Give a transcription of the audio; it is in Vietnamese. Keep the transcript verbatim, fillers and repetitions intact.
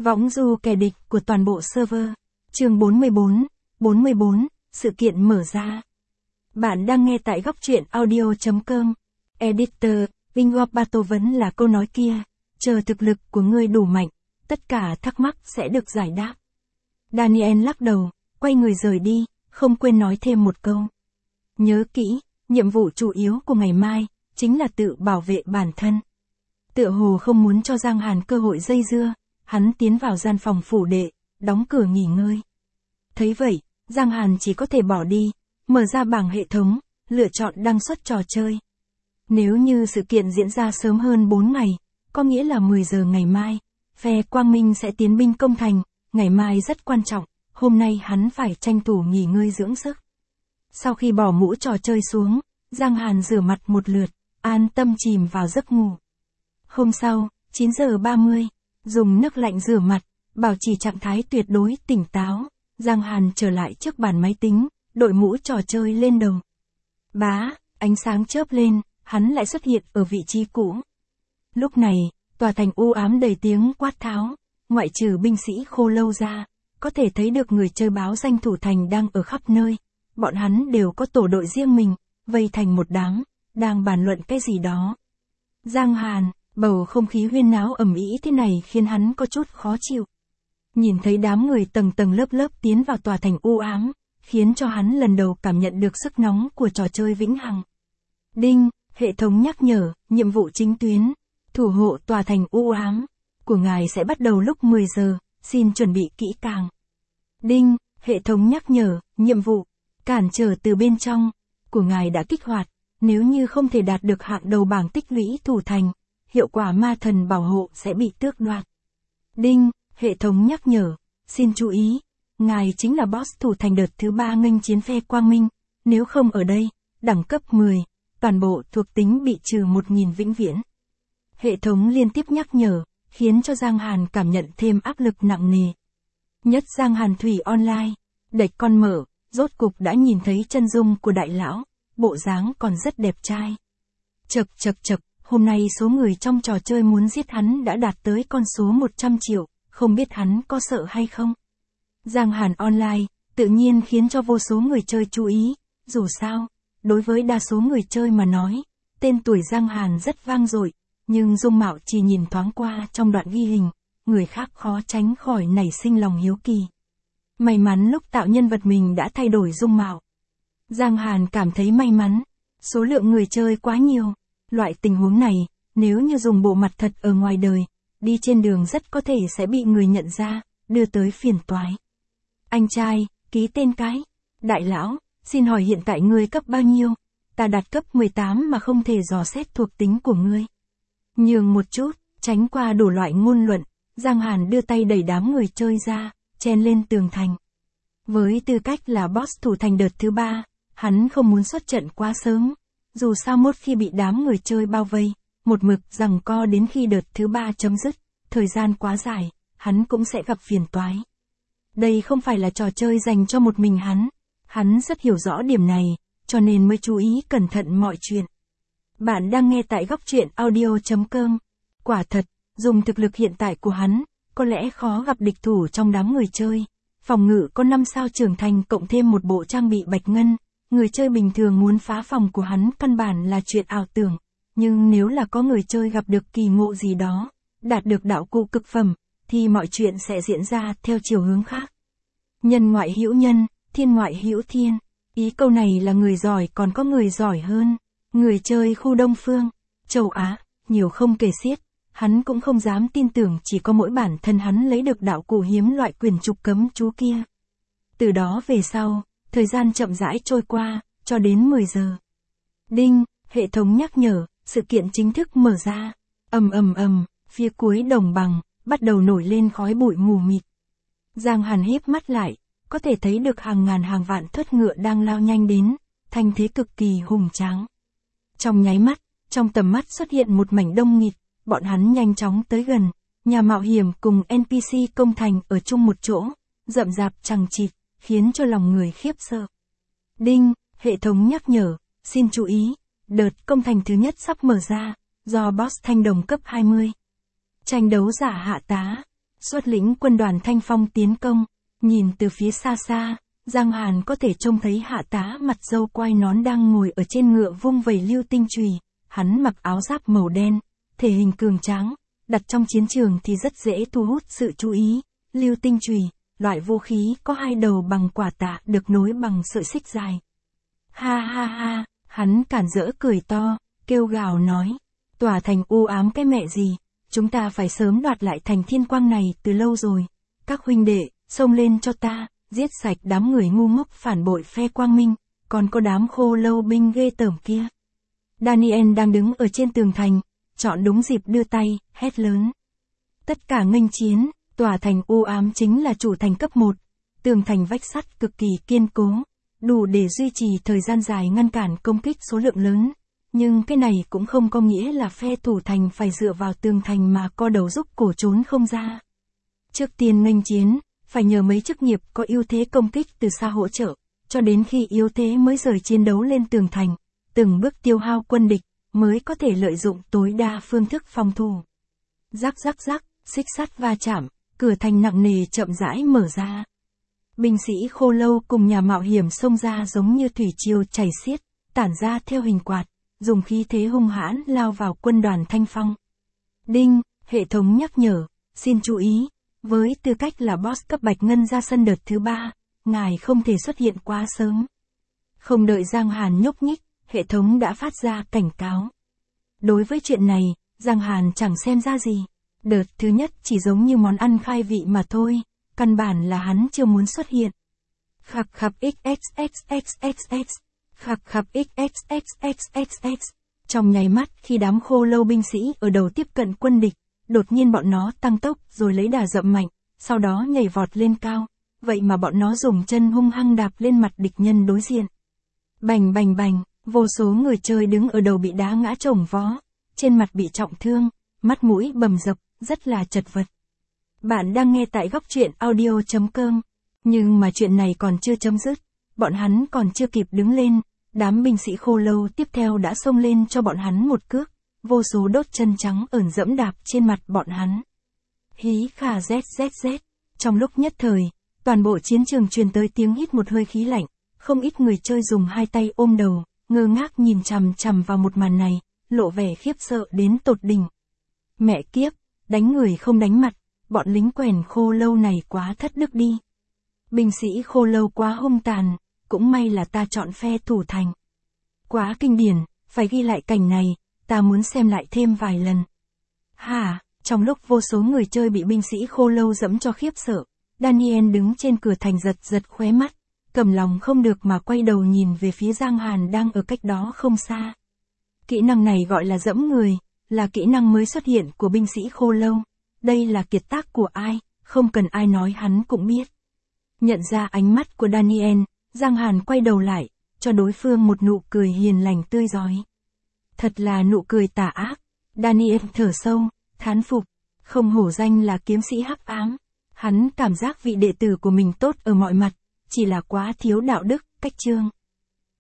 Võng du kẻ địch của toàn bộ server. Chương bốn mươi bốn, bốn mươi bốn, sự kiện mở ra. Bạn đang nghe tại góc truyện audio chấm com. Editor, Vinh Bato vẫn là câu nói kia, chờ thực lực của ngươi đủ mạnh, tất cả thắc mắc sẽ được giải đáp. Daniel lắc đầu, quay người rời đi, không quên nói thêm một câu. Nhớ kỹ, nhiệm vụ chủ yếu của ngày mai, chính là tự bảo vệ bản thân. Tựa hồ không muốn cho Giang Hàn cơ hội dây dưa, hắn tiến vào gian phòng phủ đệ, đóng cửa nghỉ ngơi. Thấy vậy, Giang Hàn chỉ có thể bỏ đi, mở ra bảng hệ thống, lựa chọn đăng xuất trò chơi. Nếu như sự kiện diễn ra sớm hơn bốn ngày, có nghĩa là mười giờ ngày mai, phe Quang Minh sẽ tiến binh công thành, ngày mai rất quan trọng, hôm nay hắn phải tranh thủ nghỉ ngơi dưỡng sức. Sau khi bỏ mũ trò chơi xuống, Giang Hàn rửa mặt một lượt, an tâm chìm vào giấc ngủ. Hôm sau, chín giờ ba mươi, dùng nước lạnh rửa mặt, bảo trì trạng thái tuyệt đối tỉnh táo, Giang Hàn trở lại trước bàn máy tính, đội mũ trò chơi lên đầu. Bá, ánh sáng chớp lên, hắn lại xuất hiện ở vị trí cũ. Lúc này, tòa thành u ám đầy tiếng quát tháo, ngoại trừ binh sĩ Khô Lâu ra, có thể thấy được người chơi báo danh thủ thành đang ở khắp nơi. Bọn hắn đều có tổ đội riêng mình, vây thành một đám, đang bàn luận cái gì đó. Giang Hàn, bầu không khí huyên náo ầm ĩ thế này khiến hắn có chút khó chịu. Nhìn thấy đám người tầng tầng lớp lớp tiến vào tòa thành u ám, khiến cho hắn lần đầu cảm nhận được sức nóng của trò chơi vĩnh hằng. Đinh, hệ thống nhắc nhở, nhiệm vụ chính tuyến, thủ hộ tòa thành u ám, của ngài sẽ bắt đầu lúc mười giờ, xin chuẩn bị kỹ càng. Đinh, hệ thống nhắc nhở, nhiệm vụ, cản trở từ bên trong, của ngài đã kích hoạt, nếu như không thể đạt được hạng đầu bảng tích lũy thủ thành, hiệu quả ma thần bảo hộ sẽ bị tước đoạt. Đinh, hệ thống nhắc nhở, xin chú ý, ngài chính là boss thủ thành đợt thứ ba nghênh chiến phe Quang Minh, nếu không ở đây, đẳng cấp mười, toàn bộ thuộc tính bị trừ một nghìn vĩnh viễn. Hệ thống liên tiếp nhắc nhở, khiến cho Giang Hàn cảm nhận thêm áp lực nặng nề. Nhất Giang Hàn Thủy Online, đẩy con mở, rốt cục đã nhìn thấy chân dung của đại lão, bộ dáng còn rất đẹp trai. Chậc chậc chậc, hôm nay số người trong trò chơi muốn giết hắn đã đạt tới con số một trăm triệu, không biết hắn có sợ hay không. Giang Hàn Online, tự nhiên khiến cho vô số người chơi chú ý, dù sao, đối với đa số người chơi mà nói, tên tuổi Giang Hàn rất vang dội, nhưng dung mạo chỉ nhìn thoáng qua trong đoạn ghi hình, người khác khó tránh khỏi nảy sinh lòng hiếu kỳ. May mắn lúc tạo nhân vật mình đã thay đổi dung mạo. Giang Hàn cảm thấy may mắn, số lượng người chơi quá nhiều, loại tình huống này, nếu như dùng bộ mặt thật ở ngoài đời, đi trên đường rất có thể sẽ bị người nhận ra, đưa tới phiền toái. Anh trai, ký tên cái. Đại lão, xin hỏi hiện tại ngươi cấp bao nhiêu? Ta đạt cấp mười tám mà không thể dò xét thuộc tính của ngươi. Nhường một chút, tránh qua đủ loại ngôn luận, Giang Hàn đưa tay đẩy đám người chơi ra, chen lên tường thành. Với tư cách là boss thủ thành đợt thứ ba, hắn không muốn xuất trận quá sớm. Dù sao một khi bị đám người chơi bao vây, một mực giằng co đến khi đợt thứ ba chấm dứt, thời gian quá dài, hắn cũng sẽ gặp phiền toái. Đây không phải là trò chơi dành cho một mình hắn, hắn rất hiểu rõ điểm này, cho nên mới chú ý cẩn thận mọi chuyện. Bạn đang nghe tại góc truyện audio chấm com. Quả thật, dùng thực lực hiện tại của hắn, có lẽ khó gặp địch thủ trong đám người chơi. Phòng ngự có năm sao trưởng thành cộng thêm một bộ trang bị bạch ngân, người chơi bình thường muốn phá phòng của hắn căn bản là chuyện ảo tưởng. Nhưng nếu là có người chơi gặp được kỳ ngộ gì đó, đạt được đạo cụ cực phẩm, thì mọi chuyện sẽ diễn ra theo chiều hướng khác. Nhân ngoại hữu nhân, thiên ngoại hữu thiên. Ý câu này là người giỏi còn có người giỏi hơn. Người chơi khu Đông Phương, châu Á, nhiều không kể xiết. Hắn cũng không dám tin tưởng chỉ có mỗi bản thân hắn lấy được đạo cụ hiếm loại quyền trục cấm chú kia. Từ đó về sau, thời gian chậm rãi trôi qua, cho đến mười giờ. Đinh, hệ thống nhắc nhở, sự kiện chính thức mở ra. Ầm ầm ầm, phía cuối đồng bằng, bắt đầu nổi lên khói bụi mù mịt. Giang Hàn híp mắt lại, có thể thấy được hàng ngàn hàng vạn thớt ngựa đang lao nhanh đến, thanh thế cực kỳ hùng tráng. Trong nháy mắt, trong tầm mắt xuất hiện một mảnh đông nghịt, bọn hắn nhanh chóng tới gần, nhà mạo hiểm cùng en pê xê công thành ở chung một chỗ, rậm rạp chằng chịt, khiến cho lòng người khiếp sợ. Đinh, hệ thống nhắc nhở, xin chú ý, đợt công thành thứ nhất sắp mở ra, do boss thanh đồng cấp hai mươi. Tranh đấu giả hạ tá, xuất lĩnh quân đoàn Thanh Phong tiến công. Nhìn từ phía xa xa, Giang Hàn có thể trông thấy hạ tá mặt râu quai nón đang ngồi ở trên ngựa vung vẩy lưu tinh chùy. Hắn mặc áo giáp màu đen, thể hình cường tráng, đặt trong chiến trường thì rất dễ thu hút sự chú ý. Lưu tinh chùy, loại vũ khí có hai đầu bằng quả tạ được nối bằng sợi xích dài. Ha ha ha, hắn cản rỡ cười to, kêu gào nói, tòa thành u ám cái mẹ gì, chúng ta phải sớm đoạt lại thành Thiên Quang này từ lâu rồi. Các huynh đệ, xông lên cho ta, giết sạch đám người ngu ngốc phản bội phe Quang Minh, còn có đám khô lâu binh ghê tởm kia. Daniel đang đứng ở trên tường thành, chọn đúng dịp đưa tay, hét lớn. Tất cả nghênh chiến, tòa thành u ám chính là chủ thành cấp một, tường thành vách sắt cực kỳ kiên cố, đủ để duy trì thời gian dài ngăn cản công kích số lượng lớn. Nhưng cái này cũng không có nghĩa là phe thủ thành phải dựa vào tường thành mà co đầu rút cổ trốn không ra. Trước tiên nghênh chiến, phải nhờ mấy chức nghiệp có ưu thế công kích từ xa hỗ trợ, cho đến khi yếu thế mới rời chiến đấu lên tường thành, từng bước tiêu hao quân địch, mới có thể lợi dụng tối đa phương thức phòng thủ. Rắc rắc rắc, xích sắt va chạm, cửa thành nặng nề chậm rãi mở ra. Binh sĩ khô lâu cùng nhà mạo hiểm xông ra giống như thủy triều chảy xiết, tản ra theo hình quạt, dùng khí thế hung hãn lao vào quân đoàn Thanh Phong. Đinh, hệ thống nhắc nhở, xin chú ý, với tư cách là boss cấp bạch ngân ra sân đợt thứ ba, ngài không thể xuất hiện quá sớm. Không đợi Giang Hàn nhúc nhích, hệ thống đã phát ra cảnh cáo. Đối với chuyện này, Giang Hàn chẳng xem ra gì. Đợt thứ nhất chỉ giống như món ăn khai vị mà thôi, căn bản là hắn chưa muốn xuất hiện. Khập khập xxxxxx, khập khập xxxxxx. Trong nháy mắt khi đám khô lâu binh sĩ ở đầu tiếp cận quân địch, đột nhiên bọn nó tăng tốc rồi lấy đà dậm mạnh, sau đó nhảy vọt lên cao, vậy mà bọn nó dùng chân hung hăng đạp lên mặt địch nhân đối diện. Bành bành bành, vô số người chơi đứng ở đầu bị đá ngã chồng vó, trên mặt bị trọng thương, mắt mũi bầm dập, rất là chật vật. Bạn đang nghe tại góc truyện audio chấm com. Nhưng mà chuyện này còn chưa chấm dứt, bọn hắn còn chưa kịp đứng lên, đám binh sĩ khô lâu tiếp theo đã xông lên cho bọn hắn một cước, vô số đốt chân trắng ẩn dẫm đạp trên mặt bọn hắn. Hí khà zzz, trong lúc nhất thời, toàn bộ chiến trường truyền tới tiếng hít một hơi khí lạnh, không ít người chơi dùng hai tay ôm đầu, ngơ ngác nhìn chằm chằm vào một màn này, lộ vẻ khiếp sợ đến tột đỉnh. Mẹ kiếp, đánh người không đánh mặt, bọn lính quèn khô lâu này quá thất đức đi. Binh sĩ khô lâu quá hung tàn, cũng may là ta chọn phe thủ thành. Quá kinh điển, phải ghi lại cảnh này, ta muốn xem lại thêm vài lần. Hả, trong lúc vô số người chơi bị binh sĩ khô lâu dẫm cho khiếp sợ, Daniel đứng trên cửa thành giật giật khóe mắt, cầm lòng không được mà quay đầu nhìn về phía Giang Hàn đang ở cách đó không xa. Kỹ năng này gọi là dẫm người, là kỹ năng mới xuất hiện của binh sĩ khô lâu. Đây là kiệt tác của ai, không cần ai nói hắn cũng biết. Nhận ra ánh mắt của Daniel, Giang Hàn quay đầu lại, cho đối phương một nụ cười hiền lành tươi rói. Thật là nụ cười tà ác. Daniel thở sâu, thán phục, không hổ danh là kiếm sĩ hắc ám. Hắn cảm giác vị đệ tử của mình tốt ở mọi mặt, chỉ là quá thiếu đạo đức, cách chương.